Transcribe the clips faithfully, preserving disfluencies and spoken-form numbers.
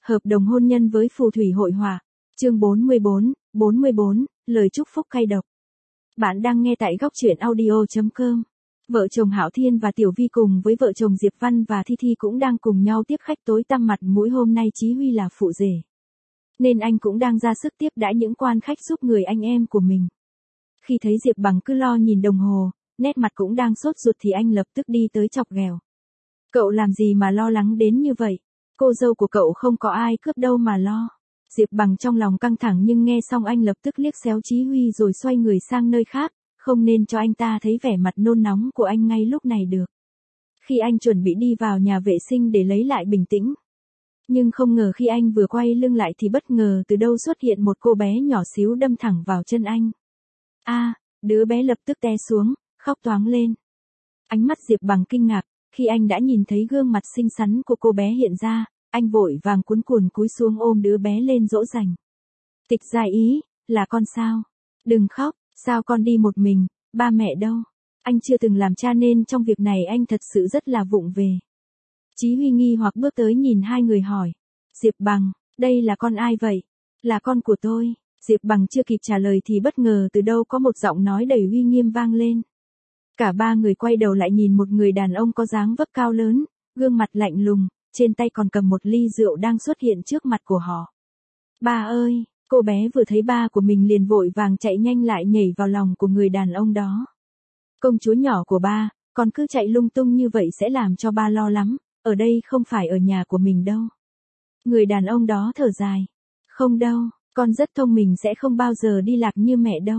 Hợp đồng hôn nhân với phù thủy hội họa. Chương bốn mươi bốn, bốn mươi bốn, lời chúc phúc cay độc. Bạn đang nghe tại góc truyện audio chấm com. Vợ chồng Hạo Thiên và Tiểu Vi cùng với vợ chồng Diệp Văn và Thi Thi cũng đang cùng nhau tiếp khách tối tăm mặt mũi, hôm nay Chí Huy là phụ rể, nên anh cũng đang ra sức tiếp đãi những quan khách giúp người anh em của mình. Khi thấy Diệp Bằng cứ lo nhìn đồng hồ, nét mặt cũng đang sốt ruột thì anh lập tức đi tới chọc ghẹo. Cậu làm gì mà lo lắng đến như vậy? Cô dâu của cậu không có ai cướp đâu mà lo. Diệp Bằng trong lòng căng thẳng nhưng nghe xong anh lập tức liếc xéo Chí Huy rồi xoay người sang nơi khác, không nên cho anh ta thấy vẻ mặt nôn nóng của anh ngay lúc này được. Khi anh chuẩn bị đi vào nhà vệ sinh để lấy lại bình tĩnh, nhưng không ngờ khi anh vừa quay lưng lại thì bất ngờ từ đâu xuất hiện một cô bé nhỏ xíu đâm thẳng vào chân anh. A, à, đứa bé lập tức té xuống, khóc toáng lên. Ánh mắt Diệp Bằng kinh ngạc, khi anh đã nhìn thấy gương mặt xinh xắn của cô bé hiện ra, anh vội vàng cuống cuồng cúi xuống ôm đứa bé lên dỗ dành. Tịch Gia Ý, là con sao? Đừng khóc, sao con đi một mình, ba mẹ đâu? Anh chưa từng làm cha nên trong việc này anh thật sự rất là vụng về. Chí Huy nghi hoặc bước tới nhìn hai người hỏi. Diệp Bằng, đây là con ai vậy? Là con của tôi. Diệp Bằng chưa kịp trả lời thì bất ngờ từ đâu có một giọng nói đầy uy nghiêm vang lên. Cả ba người quay đầu lại nhìn một người đàn ông có dáng vóc cao lớn, gương mặt lạnh lùng, trên tay còn cầm một ly rượu đang xuất hiện trước mặt của họ. Ba ơi, cô bé vừa thấy ba của mình liền vội vàng chạy nhanh lại nhảy vào lòng của người đàn ông đó. Công chúa nhỏ của ba, con cứ chạy lung tung như vậy sẽ làm cho ba lo lắm, ở đây không phải ở nhà của mình đâu. Người đàn ông đó thở dài. Không đâu, con rất thông minh sẽ không bao giờ đi lạc như mẹ đâu.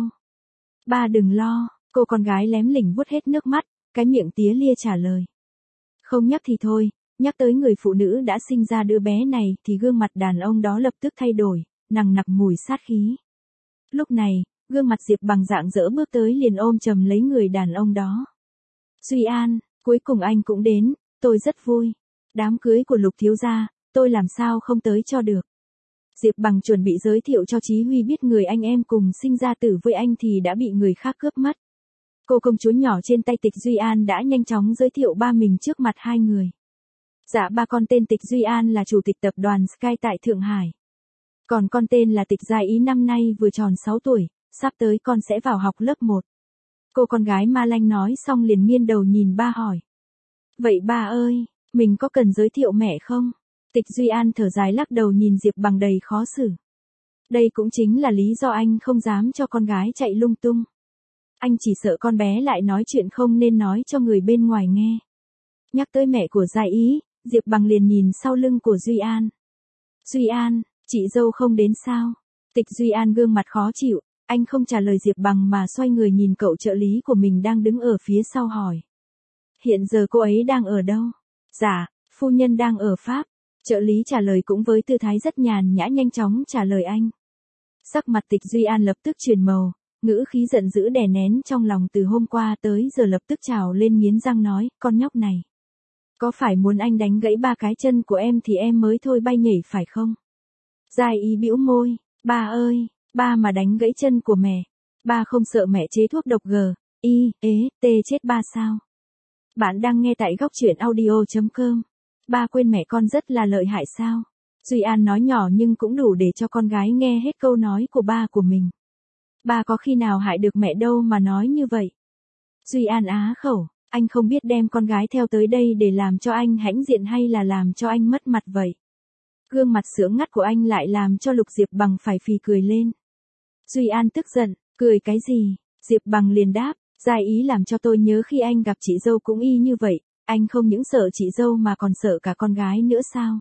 Ba đừng lo. Cô con gái lém lỉnh vuốt hết nước mắt, cái miệng tía lia trả lời. Không nhắc thì thôi, nhắc tới người phụ nữ đã sinh ra đứa bé này thì gương mặt đàn ông đó lập tức thay đổi, nằng nặc mùi sát khí. Lúc này, gương mặt Diệp Bằng rạng rỡ bước tới liền ôm chầm lấy người đàn ông đó. Duy An, cuối cùng anh cũng đến, tôi rất vui. Đám cưới của Lục thiếu gia, tôi làm sao không tới cho được. Diệp Bằng chuẩn bị giới thiệu cho Chí Huy biết người anh em cùng sinh ra tử với anh thì đã bị người khác cướp mất. Cô công chúa nhỏ trên tay Tịch Duy An đã nhanh chóng giới thiệu ba mình trước mặt hai người. Dạ, ba con tên Tịch Duy An là chủ tịch tập đoàn Sky tại Thượng Hải. Còn con tên là Tịch Gia Ý, năm nay vừa tròn sáu tuổi, sắp tới con sẽ vào học lớp một. Cô con gái ma lanh nói xong liền nghiêng đầu nhìn ba hỏi. Vậy ba ơi, mình có cần giới thiệu mẹ không? Tịch Duy An thở dài lắc đầu nhìn Diệp Bằng đầy khó xử. Đây cũng chính là lý do anh không dám cho con gái chạy lung tung. Anh chỉ sợ con bé lại nói chuyện không nên nói cho người bên ngoài nghe. Nhắc tới mẹ của Gia Ý, Diệp Bằng liền nhìn sau lưng của Duy An. Duy An, chị dâu không đến sao? Tịch Duy An gương mặt khó chịu, anh không trả lời Diệp Bằng mà xoay người nhìn cậu trợ lý của mình đang đứng ở phía sau hỏi. Hiện giờ cô ấy đang ở đâu? Dạ, phu nhân đang ở Pháp. Trợ lý trả lời cũng với tư thái rất nhàn nhã, nhanh chóng trả lời anh. Sắc mặt Tịch Duy An lập tức chuyển màu. Ngữ khí giận dữ đè nén trong lòng từ hôm qua tới giờ lập tức trào lên, nghiến răng nói, con nhóc này. Có phải muốn anh đánh gãy ba cái chân của em thì em mới thôi bay nhảy phải không? Gia Ý bĩu môi, ba ơi, ba mà đánh gãy chân của mẹ, ba không sợ mẹ chế thuốc độc g, y, ế, tê chết ba sao? Bạn đang nghe tại góc truyện audio chấm com. Ba quên mẹ con rất là lợi hại sao? Duy An nói nhỏ nhưng cũng đủ để cho con gái nghe hết câu nói của ba của mình. Ba có khi nào hại được mẹ đâu mà nói như vậy. Duy An á khẩu, anh không biết đem con gái theo tới đây để làm cho anh hãnh diện hay là làm cho anh mất mặt vậy. Gương mặt sướng ngắt của anh lại làm cho Lục Diệp Bằng phải phì cười lên. Duy An tức giận, cười cái gì? Diệp Bằng liền đáp, Gia Ý làm cho tôi nhớ khi anh gặp chị dâu cũng y như vậy, anh không những sợ chị dâu mà còn sợ cả con gái nữa sao?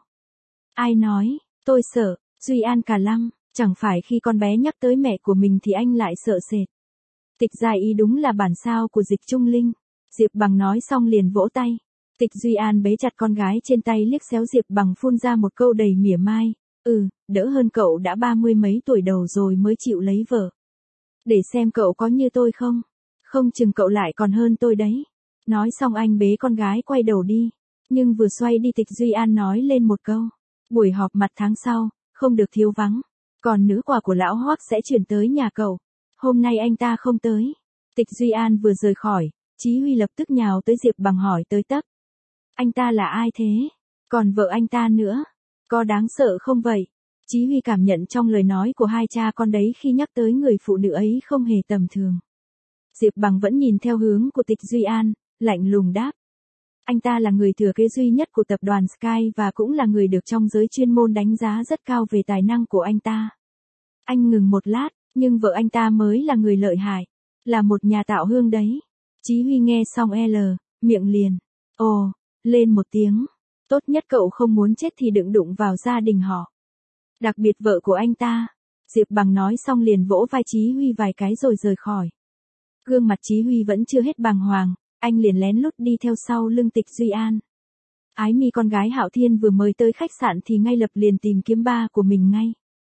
Ai nói, tôi sợ? Duy An cả lăm. Chẳng phải khi con bé nhắc tới mẹ của mình thì anh lại sợ sệt. Tịch Gia Ý đúng là bản sao của Dịch Trung Linh. Diệp Bằng nói xong liền vỗ tay. Tịch Duy An bế chặt con gái trên tay liếc xéo Diệp Bằng phun ra một câu đầy mỉa mai. Ừ, đỡ hơn cậu đã ba mươi mấy tuổi đầu rồi mới chịu lấy vợ. Để xem cậu có như tôi không. Không chừng cậu lại còn hơn tôi đấy. Nói xong anh bế con gái quay đầu đi. Nhưng vừa xoay đi Tịch Duy An nói lên một câu. Buổi họp mặt tháng sau, không được thiếu vắng. Còn nữ quà của lão Hoắc sẽ chuyển tới nhà cậu. Hôm nay anh ta không tới. Tịch Duy An vừa rời khỏi, Chí Huy lập tức nhào tới Diệp Bằng hỏi tới tấp. Anh ta là ai thế? Còn vợ anh ta nữa. Có đáng sợ không vậy? Chí Huy cảm nhận trong lời nói của hai cha con đấy khi nhắc tới người phụ nữ ấy không hề tầm thường. Diệp Bằng vẫn nhìn theo hướng của Tịch Duy An, lạnh lùng đáp. Anh ta là người thừa kế duy nhất của tập đoàn Sky và cũng là người được trong giới chuyên môn đánh giá rất cao về tài năng của anh ta. Anh ngừng một lát, nhưng vợ anh ta mới là người lợi hại, là một nhà tạo hương đấy. Chí Huy nghe xong L, miệng liền. Ồ, lên một tiếng. Tốt nhất cậu không muốn chết thì đừng đụng vào gia đình họ. Đặc biệt vợ của anh ta. Diệp Bằng nói xong liền vỗ vai Chí Huy vài cái rồi rời khỏi. Gương mặt Chí Huy vẫn chưa hết bàng hoàng, anh liền lén lút đi theo sau lưng Tịch Duy An. Ái Mi con gái Hạo Thiên vừa mới tới khách sạn thì ngay lập liền tìm kiếm ba của mình ngay.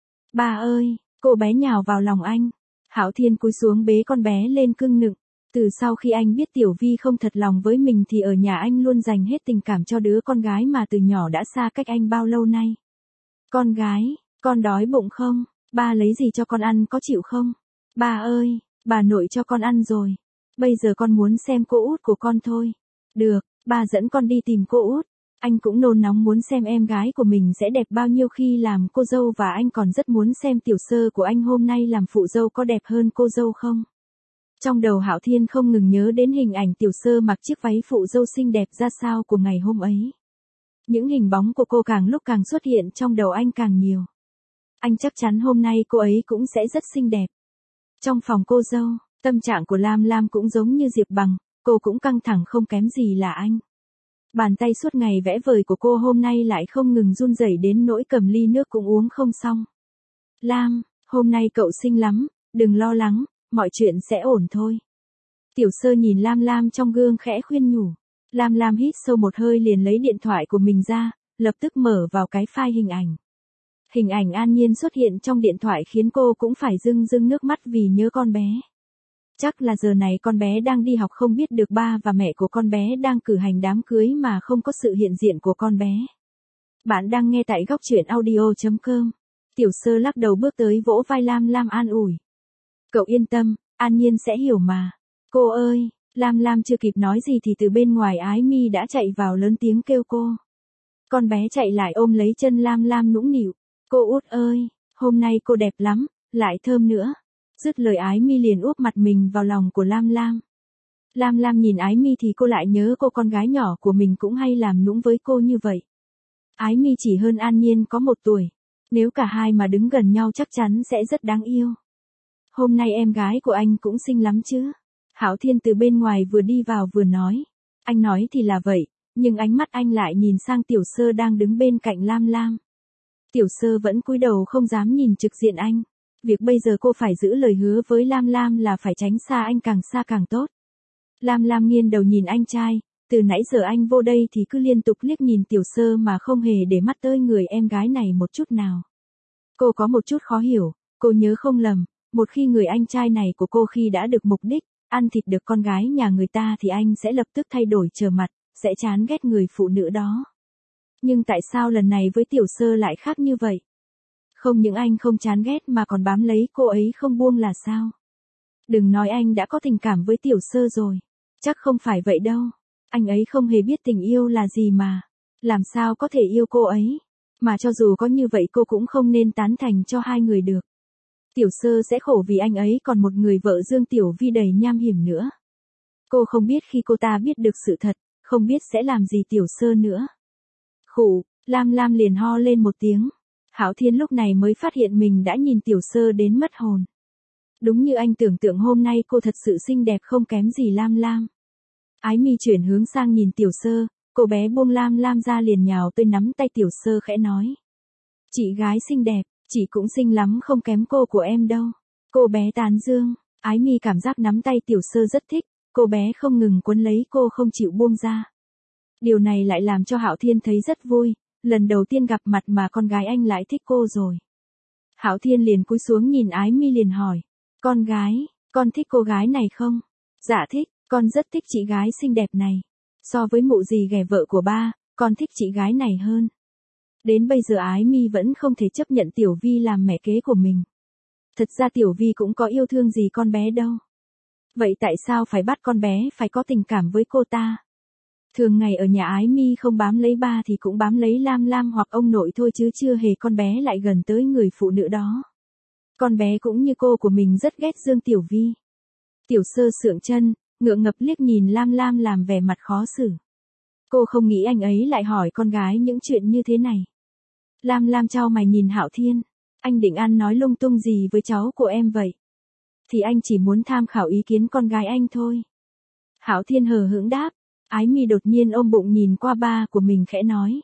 Ba ơi, cô bé nhào vào lòng anh. Hạo Thiên cúi xuống bế con bé lên cưng nựng. Từ sau khi anh biết Tiểu Vi không thật lòng với mình thì ở nhà anh luôn dành hết tình cảm cho đứa con gái mà từ nhỏ đã xa cách anh bao lâu nay. Con gái, con đói bụng không? Ba lấy gì cho con ăn có chịu không? Ba ơi, bà nội cho con ăn rồi. Bây giờ con muốn xem cô út của con thôi. Được, ba dẫn con đi tìm cô út. Anh cũng nôn nóng muốn xem em gái của mình sẽ đẹp bao nhiêu khi làm cô dâu và anh còn rất muốn xem tiểu sơ của anh hôm nay làm phụ dâu có đẹp hơn cô dâu không. Trong đầu Hạo Thiên không ngừng nhớ đến hình ảnh tiểu sơ mặc chiếc váy phụ dâu xinh đẹp ra sao của ngày hôm ấy. Những hình bóng của cô càng lúc càng xuất hiện trong đầu anh càng nhiều. Anh chắc chắn hôm nay cô ấy cũng sẽ rất xinh đẹp. Trong phòng cô dâu, tâm trạng của Lam Lam cũng giống như Diệp Bằng, cô cũng căng thẳng không kém gì là anh. Bàn tay suốt ngày vẽ vời của cô hôm nay lại không ngừng run rẩy đến nỗi cầm ly nước cũng uống không xong. Lam, hôm nay cậu xinh lắm, đừng lo lắng, mọi chuyện sẽ ổn thôi. Tiểu sơ nhìn Lam Lam trong gương khẽ khuyên nhủ. Lam Lam hít sâu một hơi liền lấy điện thoại của mình ra, lập tức mở vào cái file hình ảnh. Hình ảnh An Nhiên xuất hiện trong điện thoại khiến cô cũng phải rưng rưng nước mắt vì nhớ con bé. Chắc là giờ này con bé đang đi học không biết được ba và mẹ của con bé đang cử hành đám cưới mà không có sự hiện diện của con bé. Bạn đang nghe tại góc truyện audio chấm com. Tiểu sơ lắc đầu bước tới vỗ vai Lam Lam an ủi. Cậu yên tâm, An Nhiên sẽ hiểu mà. Cô ơi, Lam Lam chưa kịp nói gì thì từ bên ngoài Ái Mi đã chạy vào lớn tiếng kêu cô. Con bé chạy lại ôm lấy chân Lam Lam nũng nịu. Cô út ơi, hôm nay cô đẹp lắm, lại thơm nữa. Dứt lời Ái Mi liền úp mặt mình vào lòng của Lam Lam. Lam Lam nhìn Ái Mi thì cô lại nhớ cô con gái nhỏ của mình cũng hay làm nũng với cô như vậy. Ái Mi chỉ hơn An Nhiên có một tuổi. Nếu cả hai mà đứng gần nhau chắc chắn sẽ rất đáng yêu. Hôm nay em gái của anh cũng xinh lắm chứ. Hạo Thiên từ bên ngoài vừa đi vào vừa nói. Anh nói thì là vậy, nhưng ánh mắt anh lại nhìn sang Tiểu Sơ đang đứng bên cạnh Lam Lam. Tiểu Sơ vẫn cúi đầu không dám nhìn trực diện anh. Việc bây giờ cô phải giữ lời hứa với Lam Lam là phải tránh xa anh càng xa càng tốt. Lam Lam nghiêng đầu nhìn anh trai, từ nãy giờ anh vô đây thì cứ liên tục liếc nhìn Tiểu Sơ mà không hề để mắt tới người em gái này một chút nào. Cô có một chút khó hiểu, cô nhớ không lầm, một khi người anh trai này của cô khi đã được mục đích, ăn thịt được con gái nhà người ta thì anh sẽ lập tức thay đổi trở mặt, sẽ chán ghét người phụ nữ đó. Nhưng tại sao lần này với Tiểu Sơ lại khác như vậy? Không những anh không chán ghét mà còn bám lấy cô ấy không buông là sao? Đừng nói anh đã có tình cảm với Tiểu Sơ rồi. Chắc không phải vậy đâu. Anh ấy không hề biết tình yêu là gì mà. Làm sao có thể yêu cô ấy? Mà cho dù có như vậy cô cũng không nên tán thành cho hai người được. Tiểu Sơ sẽ khổ vì anh ấy còn một người vợ Dương Tiểu Vi đầy nham hiểm nữa. Cô không biết khi cô ta biết được sự thật, không biết sẽ làm gì Tiểu Sơ nữa. Khụ, Lam Lam liền ho lên một tiếng. Hạo Thiên lúc này mới phát hiện mình đã nhìn Tiểu Sơ đến mất hồn. Đúng như anh tưởng tượng hôm nay cô thật sự xinh đẹp không kém gì Lam Lam. Ái Mi chuyển hướng sang nhìn Tiểu Sơ, cô bé buông Lam Lam ra liền nhào tới nắm tay Tiểu Sơ khẽ nói. Chị gái xinh đẹp, chị cũng xinh lắm không kém cô của em đâu. Cô bé tán dương, Ái Mi cảm giác nắm tay Tiểu Sơ rất thích, cô bé không ngừng quấn lấy cô không chịu buông ra. Điều này lại làm cho Hạo Thiên thấy rất vui, lần đầu tiên gặp mặt mà con gái anh lại thích cô rồi. Hạo Thiên liền cúi xuống nhìn Ái Mi liền hỏi, con gái, con thích cô gái này không? Dạ thích, con rất thích chị gái xinh đẹp này. So với mụ gì ghẻ vợ của ba, con thích chị gái này hơn. Đến bây giờ Ái Mi vẫn không thể chấp nhận Tiểu Vi làm mẹ kế của mình. Thật ra Tiểu Vi cũng có yêu thương gì con bé đâu. Vậy tại sao phải bắt con bé phải có tình cảm với cô ta? Thường ngày ở nhà Ái Mi không bám lấy ba thì cũng bám lấy Lam Lam hoặc ông nội thôi chứ chưa hề con bé lại gần tới người phụ nữ đó. Con bé cũng như cô của mình rất ghét Dương Tiểu Vi. Tiểu Sơ sượng chân, ngượng ngập liếc nhìn Lam Lam làm vẻ mặt khó xử. Cô không nghĩ anh ấy lại hỏi con gái những chuyện như thế này. Lam Lam chau mày nhìn Hạo Thiên. Anh định ăn nói lung tung gì với cháu của em vậy? Thì anh chỉ muốn tham khảo ý kiến con gái anh thôi. Hạo Thiên hờ hững đáp. Ái Mi đột nhiên ôm bụng nhìn qua ba của mình khẽ nói.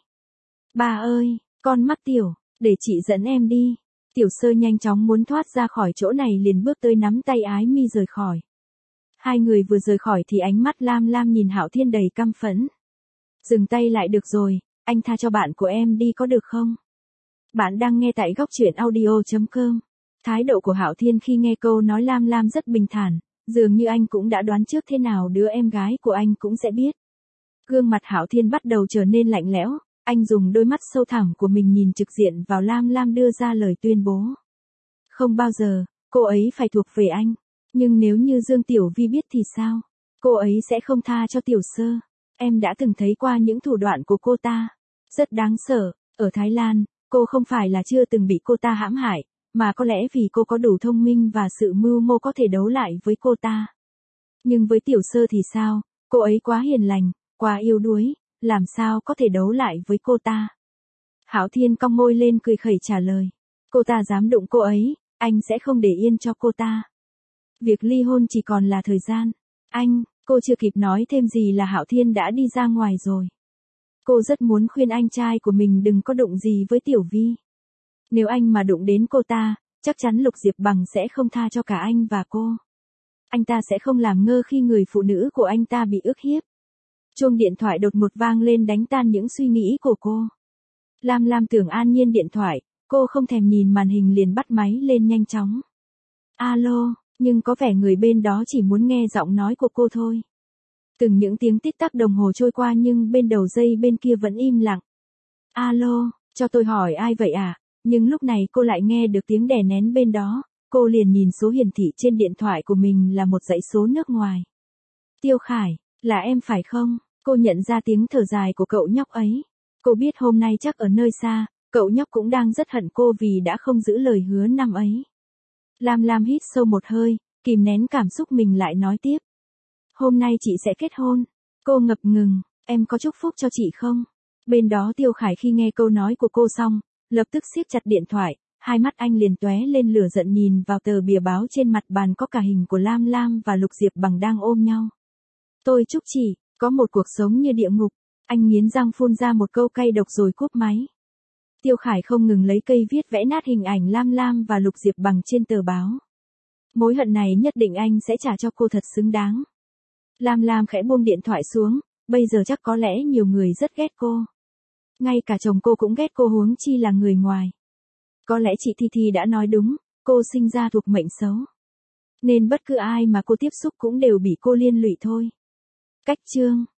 Ba ơi, con mắc tiểu, để chị dẫn em đi. Tiểu Sơ nhanh chóng muốn thoát ra khỏi chỗ này liền bước tới nắm tay Ái Mi rời khỏi. Hai người vừa rời khỏi thì ánh mắt Lam Lam nhìn Hạo Thiên đầy căm phẫn. Dừng tay lại được rồi, anh tha cho bạn của em đi có được không? Bạn đang nghe tại góc truyện audio chấm com. Thái độ của Hạo Thiên khi nghe câu nói Lam Lam rất bình thản, dường như anh cũng đã đoán trước thế nào đứa em gái của anh cũng sẽ biết. Gương mặt Hạo Thiên bắt đầu trở nên lạnh lẽo, anh dùng đôi mắt sâu thẳm của mình nhìn trực diện vào Lam Lam đưa ra lời tuyên bố. Không bao giờ, cô ấy phải thuộc về anh. Nhưng nếu như Dương Tiểu Vi biết thì sao? Cô ấy sẽ không tha cho Tiểu Sơ. Em đã từng thấy qua những thủ đoạn của cô ta. Rất đáng sợ, ở Thái Lan, cô không phải là chưa từng bị cô ta hãm hại, mà có lẽ vì cô có đủ thông minh và sự mưu mô có thể đấu lại với cô ta. Nhưng với Tiểu Sơ thì sao? Cô ấy quá hiền lành, quá yếu đuối, làm sao có thể đấu lại với cô ta? Hạo Thiên cong môi lên cười khẩy trả lời. Cô ta dám đụng cô ấy, anh sẽ không để yên cho cô ta. Việc ly hôn chỉ còn là thời gian. Anh, cô chưa kịp nói thêm gì là Hạo Thiên đã đi ra ngoài rồi. Cô rất muốn khuyên anh trai của mình đừng có đụng gì với Tiểu Vi. Nếu anh mà đụng đến cô ta, chắc chắn Lục Diệp Bằng sẽ không tha cho cả anh và cô. Anh ta sẽ không làm ngơ khi người phụ nữ của anh ta bị ức hiếp. Chuông điện thoại đột ngột vang lên đánh tan những suy nghĩ của cô. Lam Lam tưởng an nhiên điện thoại, cô không thèm nhìn màn hình liền bắt máy lên nhanh chóng. Alo, nhưng có vẻ người bên đó chỉ muốn nghe giọng nói của cô thôi. Từng những tiếng tít tắc đồng hồ trôi qua nhưng bên đầu dây bên kia vẫn im lặng. Alo, cho tôi hỏi ai vậy à? Nhưng lúc này cô lại nghe được tiếng đè nén bên đó, cô liền nhìn số hiển thị trên điện thoại của mình là một dãy số nước ngoài. Tiêu Khải, là em phải không? Cô nhận ra tiếng thở dài của cậu nhóc ấy. Cô biết hôm nay chắc ở nơi xa, cậu nhóc cũng đang rất hận cô vì đã không giữ lời hứa năm ấy. Lam Lam hít sâu một hơi, kìm nén cảm xúc mình lại nói tiếp. Hôm nay chị sẽ kết hôn. Cô ngập ngừng, em có chúc phúc cho chị không? Bên đó Tiêu Khải khi nghe câu nói của cô xong, lập tức siết chặt điện thoại, hai mắt anh liền tóe lên lửa giận nhìn vào tờ bìa báo trên mặt bàn có cả hình của Lam Lam và Lục Diệp Bằng đang ôm nhau. Tôi chúc chị, có một cuộc sống như địa ngục. Anh nghiến răng phun ra một câu cay độc rồi cúp máy. Tiêu Khải không ngừng lấy cây viết vẽ nát hình ảnh Lam Lam và Lục Diệp Bằng trên tờ báo. Mối hận này nhất định anh sẽ trả cho cô thật xứng đáng. Lam Lam khẽ buông điện thoại xuống, bây giờ chắc có lẽ nhiều người rất ghét cô. Ngay cả chồng cô cũng ghét cô huống chi là người ngoài. Có lẽ chị Thi Thi đã nói đúng, cô sinh ra thuộc mệnh xấu. Nên bất cứ ai mà cô tiếp xúc cũng đều bị cô liên lụy thôi. Cách chương